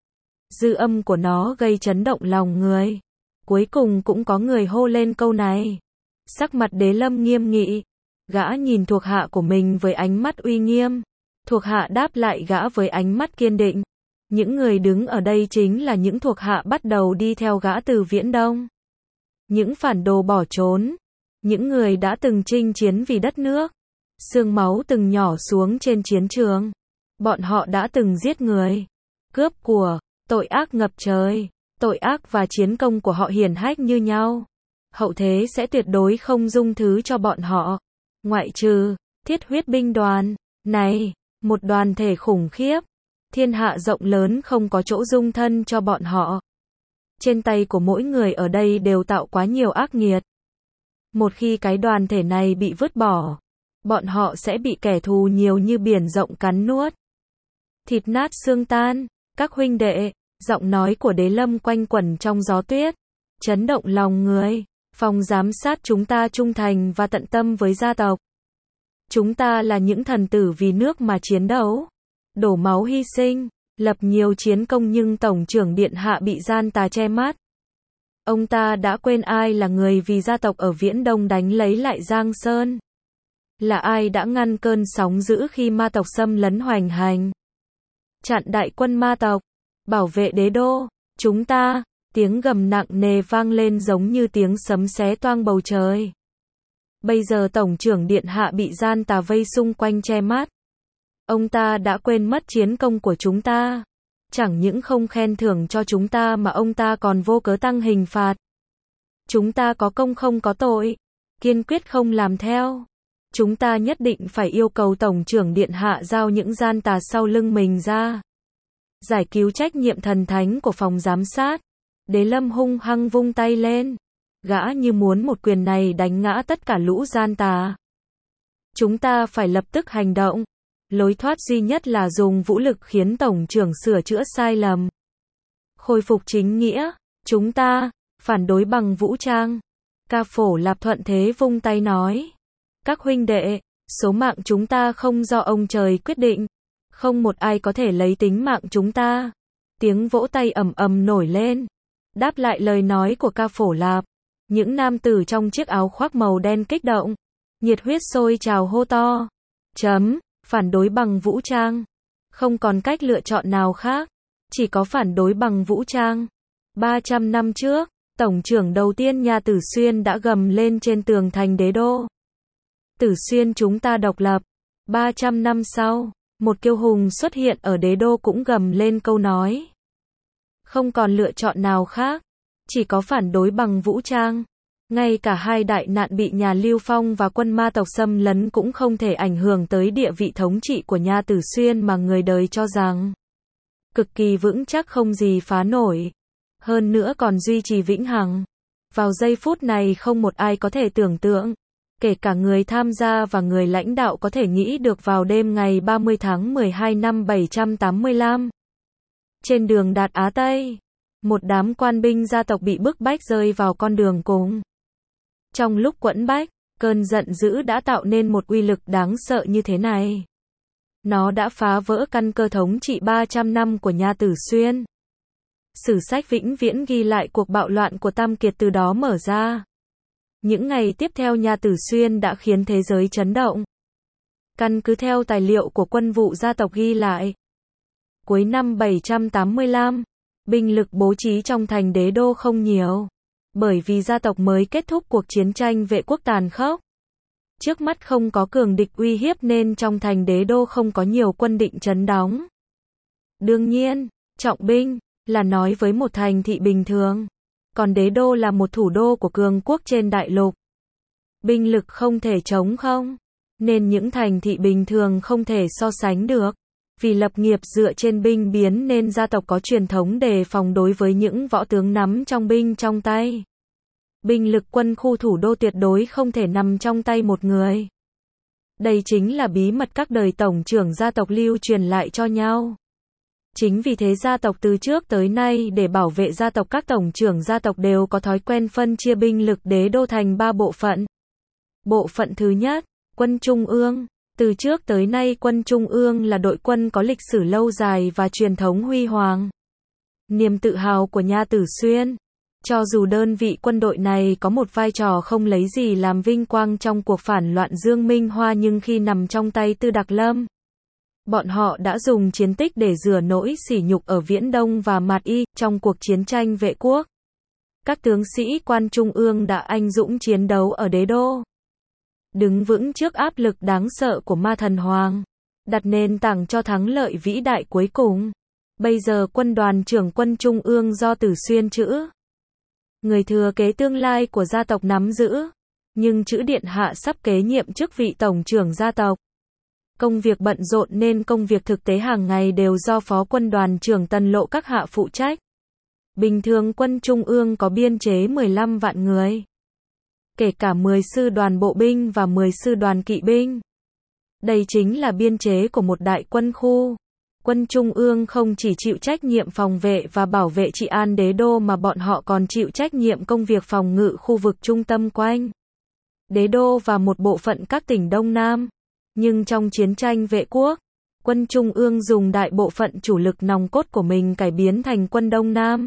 Dư âm của nó gây chấn động lòng người. Cuối cùng cũng có người hô lên câu này. Sắc mặt Đế Lâm nghiêm nghị. Gã nhìn thuộc hạ của mình với ánh mắt uy nghiêm. Thuộc hạ đáp lại gã với ánh mắt kiên định. Những người đứng ở đây chính là những thuộc hạ bắt đầu đi theo gã từ Viễn Đông. Những phản đồ bỏ trốn. Những người đã từng chinh chiến vì đất nước. Xương máu từng nhỏ xuống trên chiến trường. Bọn họ đã từng giết người, cướp của, tội ác ngập trời. Tội ác và chiến công của họ hiển hách như nhau. Hậu thế sẽ tuyệt đối không dung thứ cho bọn họ. Ngoại trừ Thiết Huyết binh đoàn. Này, một đoàn thể khủng khiếp. Thiên hạ rộng lớn không có chỗ dung thân cho bọn họ. Trên tay của mỗi người ở đây đều tạo quá nhiều ác nghiệt. Một khi cái đoàn thể này bị vứt bỏ, bọn họ sẽ bị kẻ thù nhiều như biển rộng cắn nuốt. Thịt nát xương tan, các huynh đệ, giọng nói của Đế Lâm quanh quẩn trong gió tuyết, chấn động lòng người. Phòng giám sát chúng ta trung thành và tận tâm với gia tộc. Chúng ta là những thần tử vì nước mà chiến đấu, đổ máu hy sinh, lập nhiều chiến công nhưng tổng trưởng điện hạ bị gian tà che mắt. Ông ta đã quên ai là người vì gia tộc ở Viễn Đông đánh lấy lại Giang Sơn. Là ai đã ngăn cơn sóng dữ khi ma tộc xâm lấn hoành hành. Chặn đại quân ma tộc, bảo vệ đế đô. Chúng ta, tiếng gầm nặng nề vang lên giống như tiếng sấm xé toang bầu trời. Bây giờ Tổng trưởng Điện Hạ bị gian tà vây xung quanh che mắt. Ông ta đã quên mất chiến công của chúng ta. Chẳng những không khen thưởng cho chúng ta mà ông ta còn vô cớ tăng hình phạt. Chúng ta có công không có tội. Kiên quyết không làm theo. Chúng ta nhất định phải yêu cầu Tổng trưởng Điện Hạ giao những gian tà sau lưng mình ra. Giải cứu trách nhiệm thần thánh của phòng giám sát. Đế Lâm hung hăng vung tay lên. Gã như muốn một quyền này đánh ngã tất cả lũ gian tà. Chúng ta phải lập tức hành động. Lối thoát duy nhất là dùng vũ lực khiến Tổng trưởng sửa chữa sai lầm. Khôi phục chính nghĩa. Chúng ta phản đối bằng vũ trang. Ca Phổ Lạp thuận thế vung tay nói. Các huynh đệ, số mạng chúng ta không do ông trời quyết định. Không một ai có thể lấy tính mạng chúng ta. Tiếng vỗ tay ầm ầm nổi lên. Đáp lại lời nói của Ca Phổ Lạp. Những nam tử trong chiếc áo khoác màu đen kích động. Nhiệt huyết sôi trào hô to. Phản đối bằng vũ trang. Không còn cách lựa chọn nào khác. Chỉ có phản đối bằng vũ trang. 300 năm trước, Tổng trưởng đầu tiên nhà Tử Xuyên đã gầm lên trên tường thành đế đô. Tử Xuyên chúng ta độc lập. 300 năm sau, một kiêu hùng xuất hiện ở đế đô cũng gầm lên câu nói. Không còn lựa chọn nào khác. Chỉ có phản đối bằng vũ trang. Ngay cả hai đại nạn bị nhà Lưu Phong và quân ma tộc xâm lấn cũng không thể ảnh hưởng tới địa vị thống trị của nhà Tử Xuyên mà người đời cho rằng cực kỳ vững chắc không gì phá nổi. Hơn nữa còn duy trì vĩnh hằng. Vào giây phút này không một ai có thể tưởng tượng. Kể cả người tham gia và người lãnh đạo có thể nghĩ được vào đêm ngày 30 tháng 12 năm 785. Trên đường Đạt Á Tây, một đám quan binh gia tộc bị bức bách rơi vào con đường cùng. Trong lúc quẫn bách, cơn giận dữ đã tạo nên một uy lực đáng sợ như thế này. Nó đã phá vỡ căn cơ thống trị 300 năm của nhà Tử Xuyên. Sử sách vĩnh viễn ghi lại cuộc bạo loạn của Tam Kiệt từ đó mở ra. Những ngày tiếp theo nhà Tử Xuyên đã khiến thế giới chấn động. Căn cứ theo tài liệu của quân vụ gia tộc ghi lại. Cuối năm 785, binh lực bố trí trong thành đế đô không nhiều. Bởi vì gia tộc mới kết thúc cuộc chiến tranh vệ quốc tàn khốc. Trước mắt không có cường địch uy hiếp nên trong thành đế đô không có nhiều quân định trấn đóng. Đương nhiên, trọng binh là nói với một thành thị bình thường. Còn đế đô là một thủ đô của cường quốc trên đại lục. Binh lực không thể chống không. Nên những thành thị bình thường không thể so sánh được. Vì lập nghiệp dựa trên binh biến nên gia tộc có truyền thống đề phòng đối với những võ tướng nắm trong binh trong tay. Binh lực quân khu thủ đô tuyệt đối không thể nằm trong tay một người. Đây chính là bí mật các đời tổng trưởng gia tộc lưu truyền lại cho nhau. Chính vì thế gia tộc từ trước tới nay để bảo vệ gia tộc các tổng trưởng gia tộc đều có thói quen phân chia binh lực đế đô thành 3 bộ phận. Bộ phận thứ nhất, quân Trung ương. Từ trước tới nay quân Trung ương là đội quân có lịch sử lâu dài và truyền thống huy hoàng. Niềm tự hào của nhà Tử Xuyên. Cho dù đơn vị quân đội này có một vai trò không lấy gì làm vinh quang trong cuộc phản loạn Dương Minh Hoa nhưng khi nằm trong tay Tư Đặc Lâm, bọn họ đã dùng chiến tích để rửa nỗi sỉ nhục ở Viễn Đông và Mạt Y trong cuộc chiến tranh vệ quốc. Các tướng sĩ quan Trung ương đã anh dũng chiến đấu ở đế đô. Đứng vững trước áp lực đáng sợ của ma thần Hoàng. Đặt nền tảng cho thắng lợi vĩ đại cuối cùng. Bây giờ quân đoàn trưởng quân Trung ương do Tử Xuyên Trữ, người thừa kế tương lai của gia tộc nắm giữ. Nhưng Trữ Điện Hạ sắp kế nhiệm chức vị tổng trưởng gia tộc. Công việc bận rộn nên công việc thực tế hàng ngày đều do phó quân đoàn trưởng Tần Lộ các hạ phụ trách. Bình thường quân Trung ương có biên chế 15 vạn người. Kể cả 10 sư đoàn bộ binh và 10 sư đoàn kỵ binh. Đây chính là biên chế của một đại quân khu. Quân Trung ương không chỉ chịu trách nhiệm phòng vệ và bảo vệ trị an đế đô mà bọn họ còn chịu trách nhiệm công việc phòng ngự khu vực trung tâm quanh đế đô và một bộ phận các tỉnh Đông Nam. Nhưng trong chiến tranh vệ quốc, quân Trung ương dùng đại bộ phận chủ lực nòng cốt của mình cải biến thành quân Đông Nam.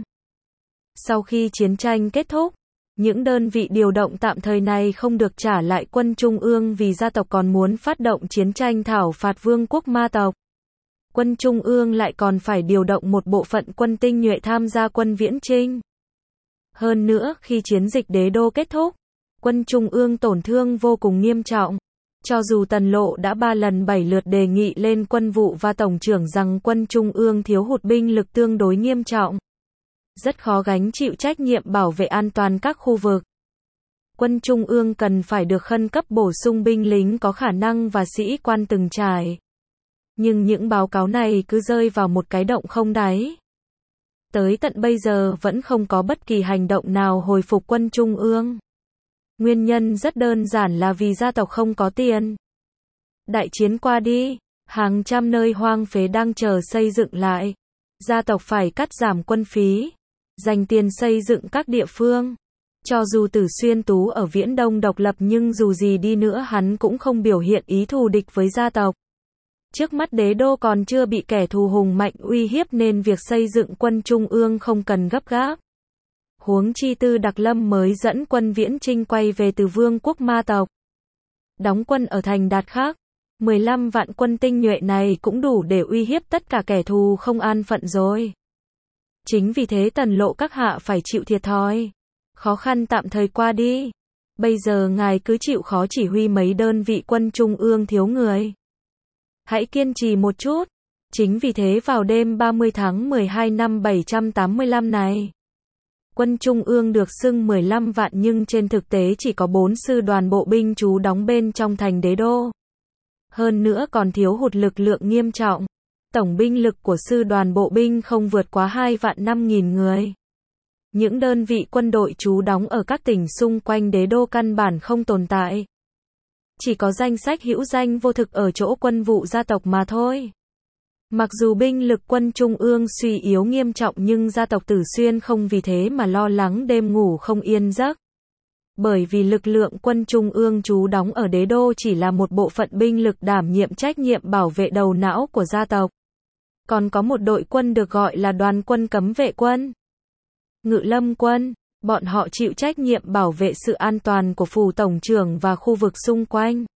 Sau khi chiến tranh kết thúc, những đơn vị điều động tạm thời này không được trả lại quân Trung ương vì gia tộc còn muốn phát động chiến tranh thảo phạt vương quốc ma tộc. Quân Trung ương lại còn phải điều động một bộ phận quân tinh nhuệ tham gia quân viễn chinh. Hơn nữa, khi chiến dịch đế đô kết thúc, Quân Trung ương tổn thương vô cùng nghiêm trọng. Cho dù Tần Lộ đã 3 lần 7 lượt đề nghị lên quân vụ và tổng trưởng rằng quân Trung ương thiếu hụt binh lực tương đối nghiêm trọng, rất khó gánh chịu trách nhiệm bảo vệ an toàn các khu vực. Quân Trung ương cần phải được khẩn cấp bổ sung binh lính có khả năng và sĩ quan từng trải. Nhưng những báo cáo này cứ rơi vào một cái động không đáy. Tới tận bây giờ vẫn không có bất kỳ hành động nào hồi phục quân Trung ương. Nguyên nhân rất đơn giản là vì gia tộc không có tiền. Đại chiến qua đi, hàng trăm nơi hoang phế đang chờ xây dựng lại. Gia tộc phải cắt giảm quân phí, dành tiền xây dựng các địa phương. Cho dù Tử Xuyên Tú ở Viễn Đông độc lập nhưng dù gì đi nữa hắn cũng không biểu hiện ý thù địch với gia tộc. Trước mắt đế đô còn chưa bị kẻ thù hùng mạnh uy hiếp nên việc xây dựng quân Trung ương không cần gấp gáp. Huống chi Tư Đặc Lâm mới dẫn quân viễn chinh quay về từ Vương quốc ma tộc. Đóng quân ở thành Đạt Khắc, 15 vạn quân tinh nhuệ này cũng đủ để uy hiếp tất cả kẻ thù không an phận rồi. Chính vì thế Tần Lộ các hạ phải chịu thiệt thòi. Khó khăn tạm thời qua đi. Bây giờ ngài cứ chịu khó chỉ huy mấy đơn vị quân Trung ương thiếu người. Hãy kiên trì một chút. Chính vì thế vào đêm 30 tháng 12 năm 785 này, quân Trung ương được xưng 15 vạn nhưng trên thực tế chỉ có 4 sư đoàn bộ binh trú đóng bên trong thành đế đô. Hơn nữa còn thiếu hụt lực lượng nghiêm trọng. Tổng binh lực của sư đoàn bộ binh không vượt quá 2 vạn 5.000 người. Những đơn vị quân đội trú đóng ở các tỉnh xung quanh đế đô căn bản không tồn tại. Chỉ có danh sách hữu danh vô thực ở chỗ quân vụ gia tộc mà thôi. Mặc dù binh lực quân Trung ương suy yếu nghiêm trọng nhưng gia tộc Tử Xuyên không vì thế mà lo lắng đêm ngủ không yên giấc. Bởi vì lực lượng quân Trung ương trú đóng ở đế đô chỉ là một bộ phận binh lực đảm nhiệm trách nhiệm bảo vệ đầu não của gia tộc. Còn có một đội quân được gọi là đoàn quân cấm vệ quân, Ngự Lâm quân, bọn họ chịu trách nhiệm bảo vệ sự an toàn của phủ tổng trưởng và khu vực xung quanh.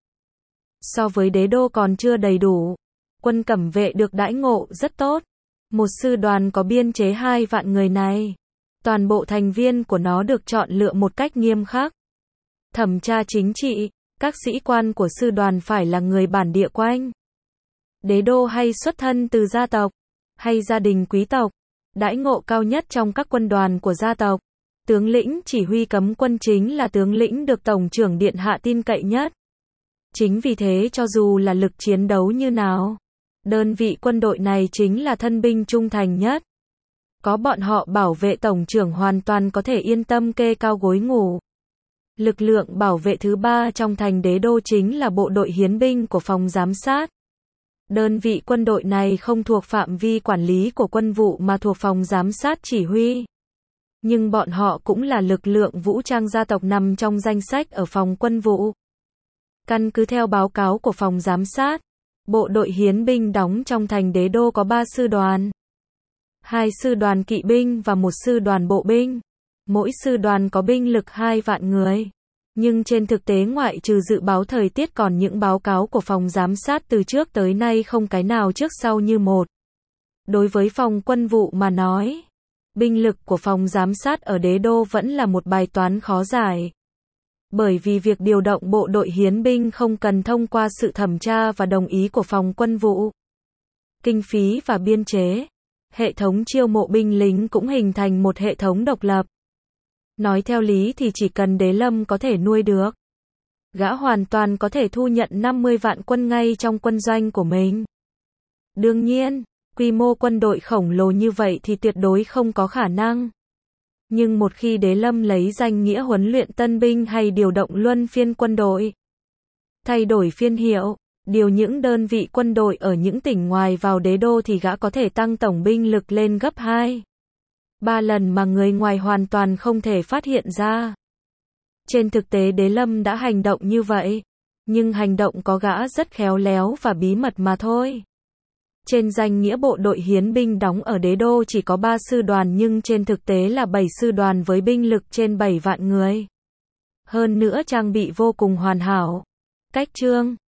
So với đế đô còn chưa đầy đủ, quân cẩm vệ được đãi ngộ rất tốt. Một sư đoàn có biên chế 2 vạn người này. Toàn bộ thành viên của nó được chọn lựa một cách nghiêm khắc. Thẩm tra chính trị, các sĩ quan của sư đoàn phải là người bản địa quanh đế đô hay xuất thân từ gia tộc, hay gia đình quý tộc. Đãi ngộ cao nhất trong các quân đoàn của gia tộc. Tướng lĩnh chỉ huy cấm quân chính là tướng lĩnh được tổng trưởng điện hạ tin cậy nhất. Chính vì thế cho dù là lực chiến đấu như nào, đơn vị quân đội này chính là thân binh trung thành nhất. Có bọn họ bảo vệ tổng trưởng hoàn toàn có thể yên tâm kê cao gối ngủ. Lực lượng bảo vệ thứ 3 trong thành đế đô chính là bộ đội hiến binh của phòng giám sát. Đơn vị quân đội này không thuộc phạm vi quản lý của quân vụ mà thuộc phòng giám sát chỉ huy. Nhưng bọn họ cũng là lực lượng vũ trang gia tộc nằm trong danh sách ở phòng quân vụ. Căn cứ theo báo cáo của phòng giám sát, bộ đội hiến binh đóng trong thành đế đô có 3 sư đoàn, 2 sư đoàn kỵ binh và 1 sư đoàn bộ binh. Mỗi sư đoàn có binh lực 2 vạn người. Nhưng trên thực tế ngoại trừ dự báo thời tiết còn những báo cáo của phòng giám sát từ trước tới nay không cái nào trước sau như một. Đối với phòng quân vụ mà nói, binh lực của phòng giám sát ở đế đô vẫn là một bài toán khó giải. Bởi vì việc điều động bộ đội hiến binh không cần thông qua sự thẩm tra và đồng ý của phòng quân vụ. Kinh phí và biên chế, hệ thống chiêu mộ binh lính cũng hình thành một hệ thống độc lập. Nói theo lý thì chỉ cần Đế Lâm có thể nuôi được, gã hoàn toàn có thể thu nhận 50 vạn quân ngay trong quân doanh của mình. Đương nhiên, quy mô quân đội khổng lồ như vậy thì tuyệt đối không có khả năng. Nhưng một khi Đế Lâm lấy danh nghĩa huấn luyện tân binh hay điều động luân phiên quân đội, thay đổi phiên hiệu, điều những đơn vị quân đội ở những tỉnh ngoài vào đế đô thì gã có thể tăng tổng binh lực lên gấp 2, 3 lần mà người ngoài hoàn toàn không thể phát hiện ra. Trên thực tế Đế Lâm đã hành động như vậy, nhưng hành động có gã rất khéo léo và bí mật mà thôi. Trên danh nghĩa bộ đội hiến binh đóng ở đế đô chỉ có 3 sư đoàn nhưng trên thực tế là 7 sư đoàn với binh lực trên 7 vạn người. Hơn nữa trang bị vô cùng hoàn hảo. Cách chương